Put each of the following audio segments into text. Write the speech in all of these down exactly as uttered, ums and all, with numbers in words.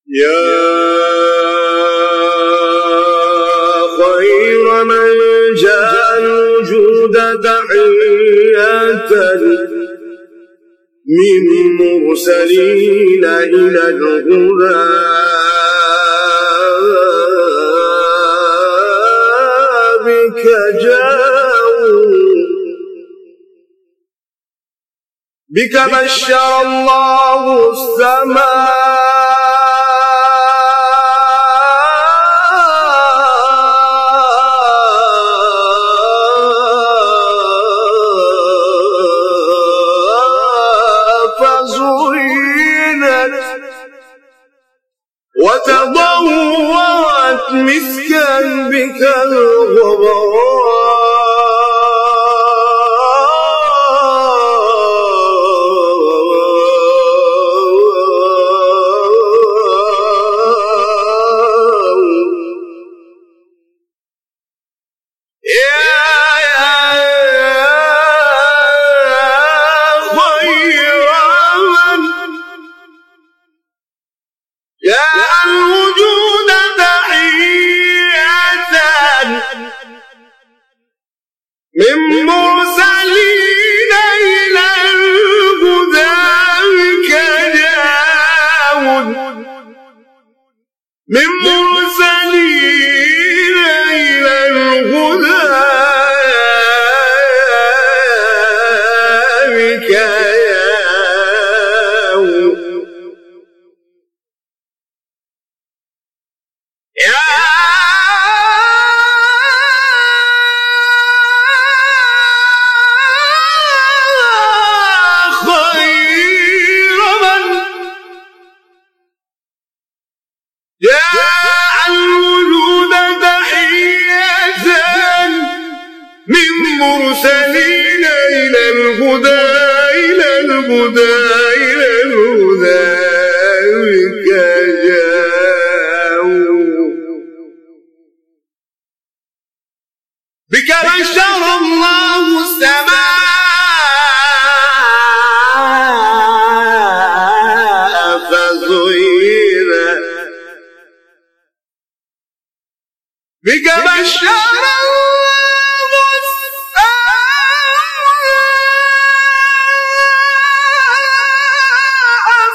يا خير من جاء الوجود تحية من مرسلين إلى الهدى بك جاءوا بك بشر الله السماء فزينت وتضوعت مسكا بك الغبار يا الوجود تحية من مرسلين إلى الهدى بك جاءوا من مرسلين إلى الهدى بك جاءوا يا خير من جاء الوجود تحية من مرسلين إلى الهدى إلى الهدى إلى الهدى بك جاءوا بك بشر الله السماء فزينت بك بشر الله السماء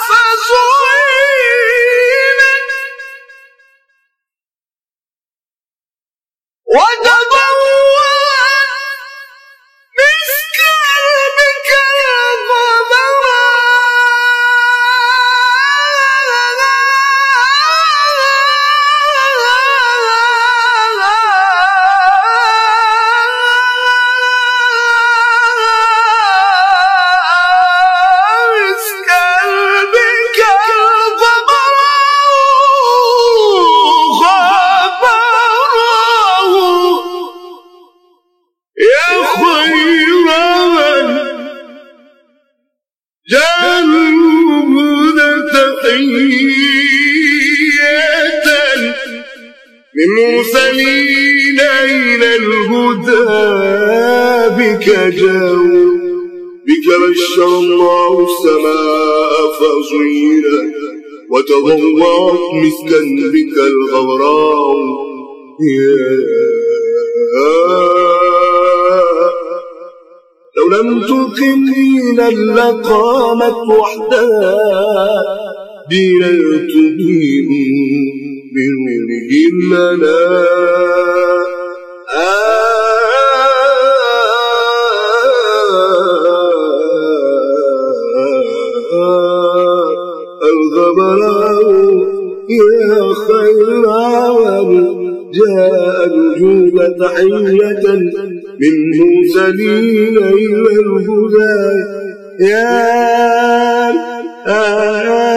فزينت وتضوعت مسكا بك من مرسلين إلى الهدى بك جاءوا بك بشر الله السماء فزينت وتضوعت مسكا بك الغبراء لو لم تقم دينا لقامت وحدها دينا تدين بنوره لنا الغبراء يا خير جاء الوجود تحية من مرسلين إلى الهدى يا